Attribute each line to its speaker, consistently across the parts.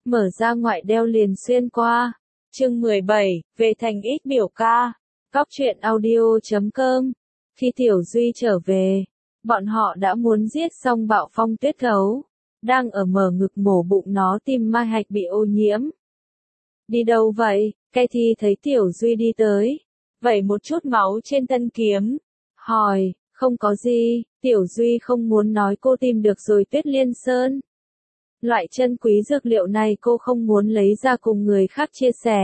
Speaker 1: mở ra ngoại đeo liền xuyên qua. Chương 17, về thành ít biểu ca. Góc truyện audio.com. Khi Tiểu Duy trở về, bọn họ đã muốn giết xong Bạo Phong Tuyết Gấu, đang ở mở ngực mổ bụng nó tìm Mai Hạch bị ô nhiễm. Đi đâu vậy? Cathy thấy Tiểu Duy đi tới, vẩy một chút máu trên thân kiếm, hỏi, không có gì. Tiểu Duy không muốn nói cô tìm được rồi Tuyết Liên Sơn. Loại chân quý dược liệu này cô không muốn lấy ra cùng người khác chia sẻ.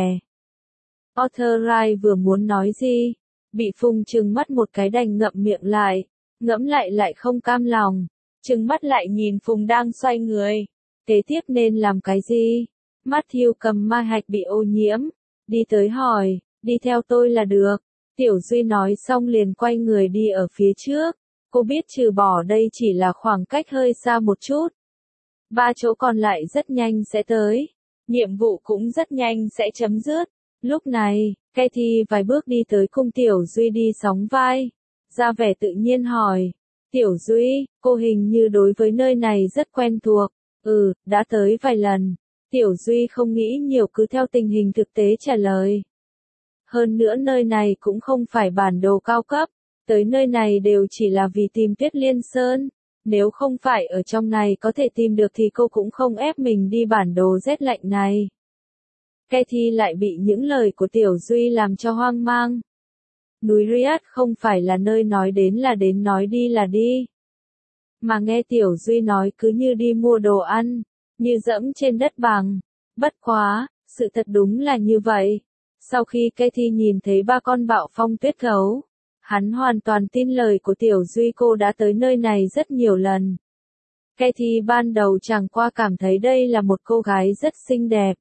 Speaker 1: Arthur Wright vừa muốn nói gì, bị Phùng trừng mắt một cái đành ngậm miệng lại, ngẫm lại không cam lòng, trừng mắt lại nhìn Phùng đang xoay người. Kế tiếp nên làm cái gì? Matthew cầm Mai Hạch bị ô nhiễm, đi tới hỏi, đi theo tôi là được. Tiểu Duy nói xong liền quay người đi ở phía trước. Cô biết trừ bỏ đây chỉ là khoảng cách hơi xa một chút. 3 chỗ còn lại rất nhanh sẽ tới. Nhiệm vụ cũng rất nhanh sẽ chấm dứt. Lúc này, Cathy vài bước đi tới cùng Tiểu Duy đi sóng vai. Ra vẻ tự nhiên hỏi. Tiểu Duy, cô hình như đối với nơi này rất quen thuộc. Đã tới vài lần. Tiểu Duy không nghĩ nhiều cứ theo tình hình thực tế trả lời. Hơn nữa nơi này cũng không phải bản đồ cao cấp. Tới nơi này đều chỉ là vì tìm Tuyết Liên Sơn. Nếu không phải ở trong này có thể tìm được thì cô cũng không ép mình đi bản đồ rét lạnh này. Cathy lại bị những lời của Tiểu Duy làm cho hoang mang. Núi Riad không phải là nơi nói đến là đến nói đi là đi. Mà nghe Tiểu Duy nói cứ như đi mua đồ ăn, như dẫm trên đất bằng. Bất quá, sự thật đúng là như vậy. Sau khi Cathy nhìn thấy 3 con Bạo Phong Tuyết Gấu, hắn hoàn toàn tin lời của Tiểu Duy, cô đã tới nơi này rất nhiều lần. Cathy ban đầu chẳng qua cảm thấy đây là một cô gái rất xinh đẹp.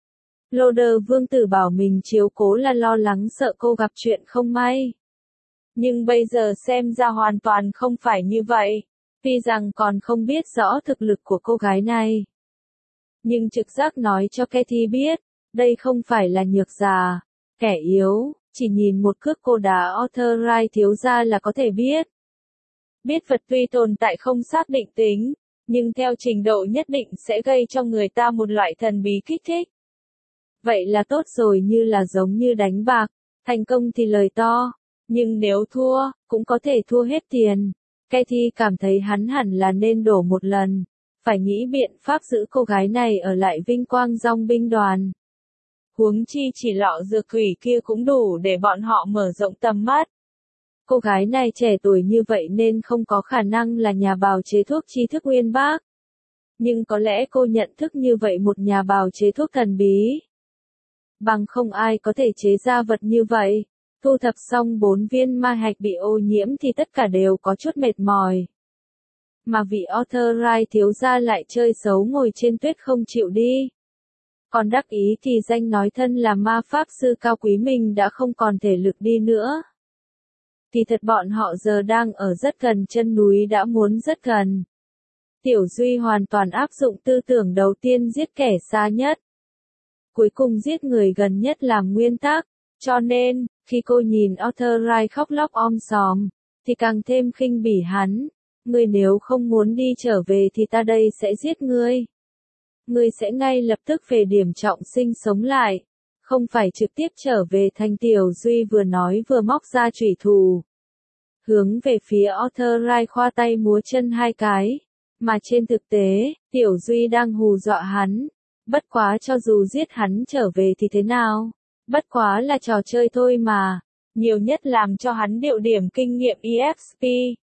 Speaker 1: Loder vương tử bảo mình chiếu cố là lo lắng sợ cô gặp chuyện không may. Nhưng bây giờ xem ra hoàn toàn không phải như vậy. Tuy rằng còn không biết rõ thực lực của cô gái này, nhưng trực giác nói cho Cathy biết, đây không phải là nhược già, kẻ yếu. Chỉ nhìn một cước cô đá Arthur Wright thiếu gia là có thể biết. Biết vật tuy tồn tại không xác định tính, nhưng theo trình độ nhất định sẽ gây cho người ta một loại thần bí kích thích. Vậy là tốt rồi, như là giống như đánh bạc, thành công thì lời to, nhưng nếu thua, cũng có thể thua hết tiền. Cathy cảm thấy hắn hẳn là nên đổ một lần, phải nghĩ biện pháp giữ cô gái này ở lại vinh quang dòng binh đoàn. Huống chi chỉ lọ dược quỷ kia cũng đủ để bọn họ mở rộng tầm mắt. Cô gái này trẻ tuổi như vậy nên không có khả năng là nhà bào chế thuốc tri thức uyên bác. Nhưng có lẽ cô nhận thức như vậy một nhà bào chế thuốc thần bí. Bằng không ai có thể chế ra vật như vậy. Thu thập xong 4 viên Mai Hạch bị ô nhiễm thì tất cả đều có chút mệt mỏi. Mà vị Arthur Wright thiếu gia lại chơi xấu ngồi trên tuyết không chịu đi. Còn đắc ý thì danh nói thân là ma pháp sư cao quý mình đã không còn thể lực đi nữa. Thì thật bọn họ giờ đang ở rất gần chân núi, đã muốn rất gần. Tiểu Duy hoàn toàn áp dụng tư tưởng đầu tiên giết kẻ xa nhất. Cuối cùng giết người gần nhất làm nguyên tắc. Cho nên, khi cô nhìn Arthur Wright khóc lóc om sòm, thì càng thêm khinh bỉ hắn. Ngươi nếu không muốn đi trở về thì ta đây sẽ giết ngươi. Ngươi sẽ ngay lập tức về điểm trọng sinh sống lại, không phải trực tiếp trở về thành. Tiểu Duy vừa nói vừa móc ra chủy thủ, hướng về phía Arthur Wright khoa tay múa chân 2 cái, mà trên thực tế, Tiểu Duy đang hù dọa hắn. Bất quá cho dù giết hắn trở về thì thế nào? Bất quá là trò chơi thôi mà, nhiều nhất làm cho hắn điệu điểm kinh nghiệm EXP.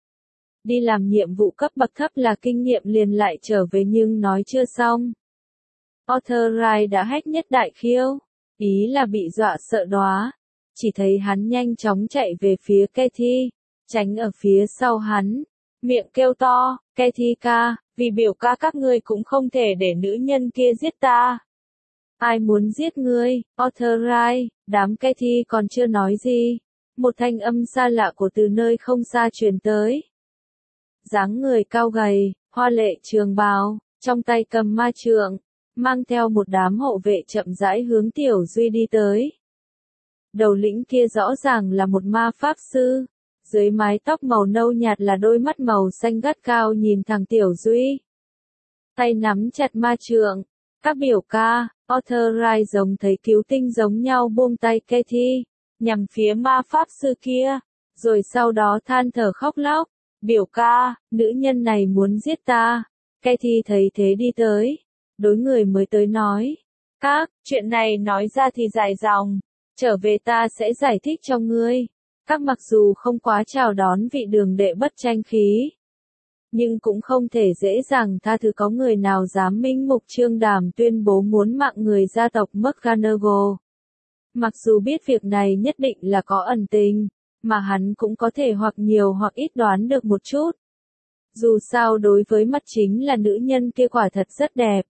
Speaker 1: Đi làm nhiệm vụ cấp bậc thấp là kinh nghiệm liền lại trở về, nhưng nói chưa xong. Arthur Wright đã hách nhất đại khiêu, ý là bị dọa sợ đóa. Chỉ thấy hắn nhanh chóng chạy về phía Cathy, tránh ở phía sau hắn, miệng kêu to, Cathy ca, vì biểu ca các ngươi cũng không thể để nữ nhân kia giết ta. Ai muốn giết ngươi, Arthur Wright? Đám Cathy còn chưa nói gì, một thanh âm xa lạ của từ nơi không xa truyền tới. Dáng người cao gầy, hoa lệ trường bào, trong tay cầm ma trượng, mang theo một đám hộ vệ chậm rãi hướng Tiểu Duy đi tới. Đầu lĩnh kia rõ ràng là một ma pháp sư, dưới mái tóc màu nâu nhạt là đôi mắt màu xanh gắt cao nhìn thẳng Tiểu Duy. Tay nắm chặt ma trượng, Các biểu ca, Arthur Wright giống thấy cứu tinh giống nhau buông tay Katie, nhằm phía ma pháp sư kia, rồi sau đó than thở khóc lóc. Biểu ca, nữ nhân này muốn giết ta. Katie thấy thế đi tới, đối người mới tới nói. Các, chuyện này nói ra thì dài dòng, trở về ta sẽ giải thích cho ngươi. Các mặc dù không quá chào đón vị đường đệ bất tranh khí, nhưng cũng không thể dễ dàng tha thứ có người nào dám minh mục trương đảm tuyên bố muốn mạng người gia tộc McGonagall. Mặc dù biết việc này nhất định là có ẩn tình, mà hắn cũng có thể hoặc nhiều hoặc ít đoán được một chút. Dù sao đối với mắt chính là nữ nhân kia quả thật rất đẹp.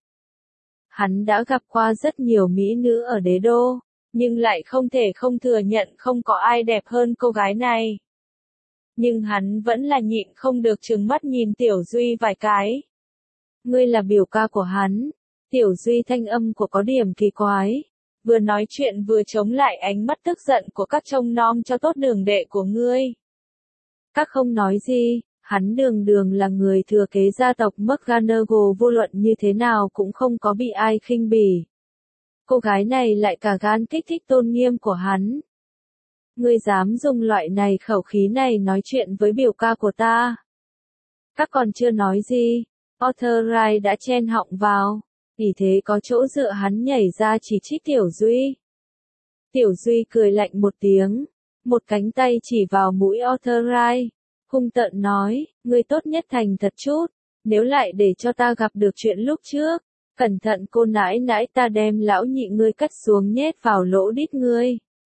Speaker 1: Hắn đã gặp qua rất nhiều mỹ nữ ở đế đô, nhưng lại không thể không thừa nhận không có ai đẹp hơn cô gái này. Nhưng hắn vẫn là nhịn không được trừng mắt nhìn Tiểu Duy vài cái. Ngươi là biểu ca của hắn. Tiểu Duy thanh âm của có điểm kỳ quái. Vừa nói chuyện vừa chống lại ánh mắt tức giận của các trông nom cho tốt đường đệ của ngươi. Các không nói gì, hắn đường đường là người thừa kế gia tộc McGonagall, vô luận như thế nào cũng không có bị ai khinh bỉ. Cô gái này lại cả gan kích thích tôn nghiêm của hắn. Ngươi dám dùng loại này khẩu khí này nói chuyện với biểu ca của ta. Các còn chưa nói gì, Arthur Wright đã chen họng vào, vì thế có chỗ dựa hắn nhảy ra chỉ trích Tiểu Duy. Tiểu Duy cười lạnh một tiếng, một cánh tay chỉ vào mũi Arthur Wright, hung tợn nói, ngươi tốt nhất thành thật chút, nếu lại để cho ta gặp được chuyện lúc trước, cẩn thận cô nãi nãi ta đem lão nhị ngươi cắt xuống nhét vào lỗ đít ngươi.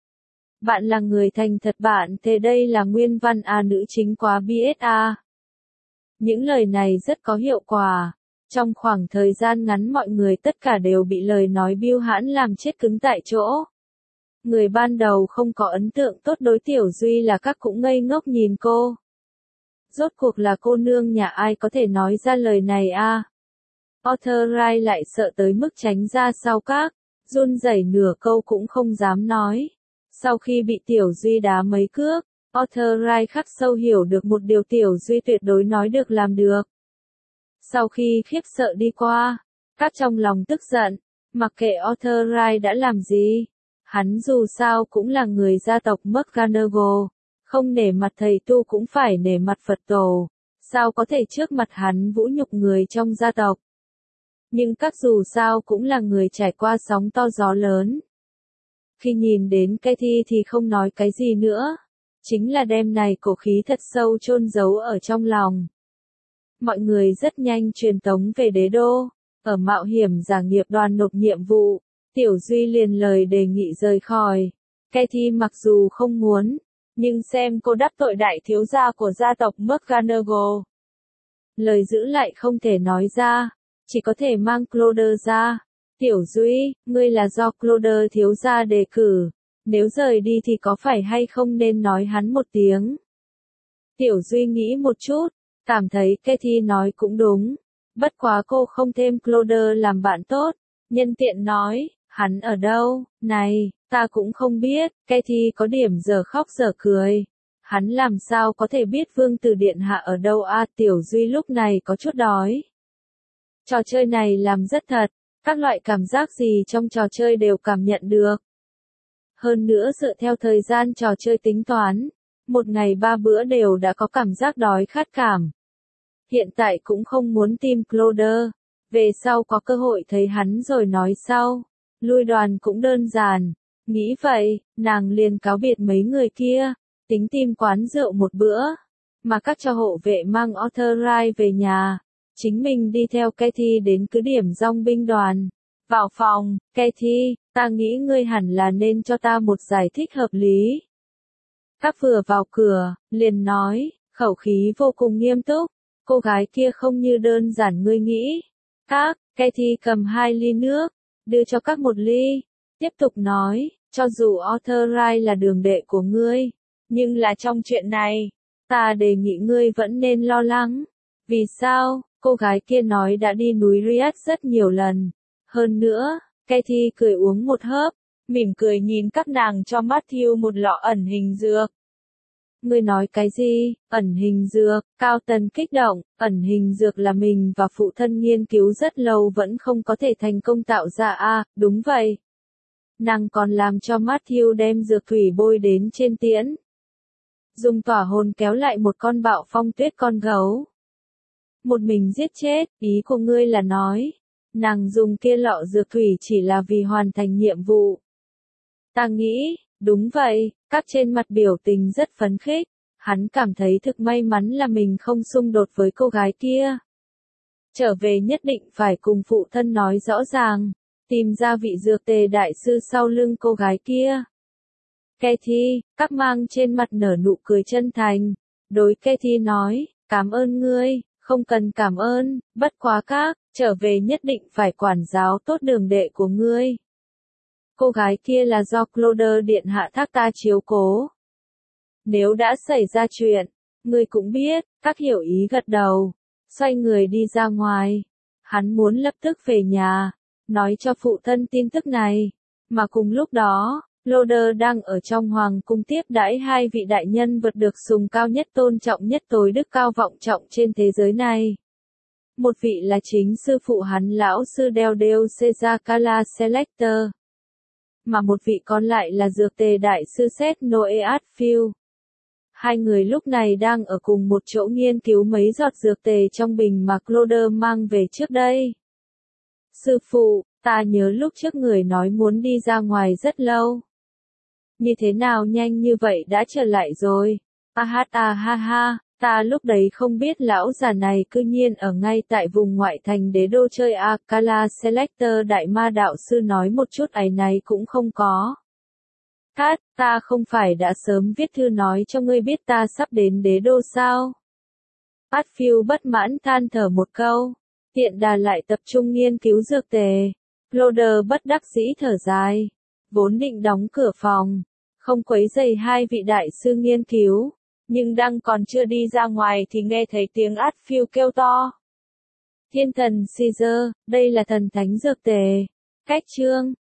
Speaker 1: Bạn là người thành thật bạn, thế đây là nguyên văn nữ chính quá BSA. Những lời này rất có hiệu quả. Trong khoảng thời gian ngắn mọi người tất cả đều bị lời nói biêu hãn làm chết cứng tại chỗ. Người ban đầu không có ấn tượng tốt đối Tiểu Duy là các cũng ngây ngốc nhìn cô. Rốt cuộc là cô nương nhà ai có thể nói ra lời này à? Arthur Wright lại sợ tới mức tránh ra sau các, run rẩy nửa câu cũng không dám nói. Sau khi bị Tiểu Duy đá mấy cước, Arthur Wright khắc sâu hiểu được một điều Tiểu Duy tuyệt đối nói được làm được. Sau khi khiếp sợ đi qua, các trong lòng tức giận, mặc kệ Arthur Wright đã làm gì, hắn dù sao cũng là người gia tộc McGonagall, không nể mặt thầy tu cũng phải nể mặt Phật tổ, sao có thể trước mặt hắn vũ nhục người trong gia tộc. Nhưng các dù sao cũng là người trải qua sóng to gió lớn. Khi nhìn đến Katie thì không nói cái gì nữa, chính là đem này cổ khí thật sâu chôn giấu ở trong lòng. Mọi người rất nhanh truyền tống về đế đô, ở mạo hiểm giả nghiệp đoàn nộp nhiệm vụ, Tiểu Duy liền lời đề nghị rời khỏi. Katie mặc dù không muốn, nhưng xem cô đắc tội đại thiếu gia của gia tộc McGonagall. Lời giữ lại không thể nói ra, chỉ có thể mang Cloder ra. Tiểu Duy, ngươi là do Cloder thiếu gia đề cử, nếu rời đi thì có phải hay không nên nói hắn một tiếng. Tiểu Duy nghĩ một chút, cảm thấy Katie nói cũng đúng, bất quá cô không thêm Cloder làm bạn tốt, nhân tiện nói, hắn ở đâu, này, ta cũng không biết, Katie có điểm giờ khóc giờ cười. Hắn làm sao có thể biết Vương Tử Điện Hạ ở đâu à? Tiểu Duy lúc này có chút đói. Trò chơi này làm rất thật, các loại cảm giác gì trong trò chơi đều cảm nhận được. Hơn nữa dựa theo thời gian trò chơi tính toán, một ngày 3 bữa đều đã có cảm giác đói khát cảm. Hiện tại cũng không muốn tìm Cloder, về sau có cơ hội thấy hắn rồi nói sau. Lui đoàn cũng đơn giản, nghĩ vậy, nàng liền cáo biệt mấy người kia, tính tìm quán rượu một bữa, mà các cho hộ vệ mang Arthur Wright về nhà, chính mình đi theo Katie đến cứ điểm dòng binh đoàn. Vào phòng, Katie, ta nghĩ ngươi hẳn là nên cho ta một giải thích hợp lý. Các vừa vào cửa, liền nói, khẩu khí vô cùng nghiêm túc, cô gái kia không như đơn giản ngươi nghĩ. Katie cầm 2 ly nước, đưa cho các một ly, tiếp tục nói, cho dù Arthur Wright là đường đệ của ngươi, nhưng là trong chuyện này, ta đề nghị ngươi vẫn nên lo lắng. Vì sao? Cô gái kia nói đã đi núi Riad rất nhiều lần. Hơn nữa, Katie cười uống một hớp, mỉm cười nhìn các nàng cho Matthew một lọ ẩn hình dược. Ngươi nói cái gì? Ẩn hình dược, Cao Tần kích động, ẩn hình dược là mình và phụ thân nghiên cứu rất lâu vẫn không có thể thành công tạo ra đúng vậy. Nàng còn làm cho Matthew đem dược thủy bôi đến trên tiễn. Dùng tỏa hồn kéo lại một con bạo phong tuyết con gấu. Một mình giết chết, ý của ngươi là nói. Nàng dùng kia lọ dược thủy chỉ là vì hoàn thành nhiệm vụ. Ta nghĩ, đúng vậy, các trên mặt biểu tình rất phấn khích. Hắn cảm thấy thực may mắn là mình không xung đột với cô gái kia. Trở về nhất định phải cùng phụ thân nói rõ ràng, tìm ra vị dược tề đại sư sau lưng cô gái kia. Kathy, các mang trên mặt nở nụ cười chân thành. Đối Kathy nói, cảm ơn ngươi, không cần cảm ơn, bất quá các, trở về nhất định phải quản giáo tốt đường đệ của ngươi. Cô gái kia là do Claude điện hạ thác ta chiếu cố. Nếu đã xảy ra chuyện, ngươi cũng biết, các hiểu ý gật đầu, xoay người đi ra ngoài. Hắn muốn lập tức về nhà, nói cho phụ thân tin tức này, mà cùng lúc đó, Claude đang ở trong hoàng cung tiếp đãi hai vị đại nhân vật được sùng cao nhất tôn trọng nhất tối đức cao vọng trọng trên thế giới này. Một vị là chính sư phụ hắn lão sư Del Caesar Cala Selector, mà một vị còn lại là dược tề đại sư Seth Noe Atfield. Hai người lúc này đang ở cùng một chỗ nghiên cứu mấy giọt dược tề trong bình mà Claude mang về trước đây. Sư phụ, ta nhớ lúc trước người nói muốn đi ra ngoài rất lâu. Như thế nào nhanh như vậy đã trở lại rồi? Ha ha, ta lúc đấy không biết lão già này cư nhiên ở ngay tại vùng ngoại thành đế đô chơi Akala Selector đại ma đạo sư nói một chút áy náy cũng không có. Ta không phải đã sớm viết thư nói cho ngươi biết ta sắp đến đế đô sao? Atfield bất mãn than thở một câu. Tiện đà lại tập trung nghiên cứu dược tề. Claude bất đắc dĩ thở dài. Vốn định đóng cửa phòng, không quấy rầy hai vị đại sư nghiên cứu, nhưng đang còn chưa đi ra ngoài thì nghe thấy tiếng Atfield kêu to. Thiên thần Caesar, đây là thần thánh dược tề. Cách chương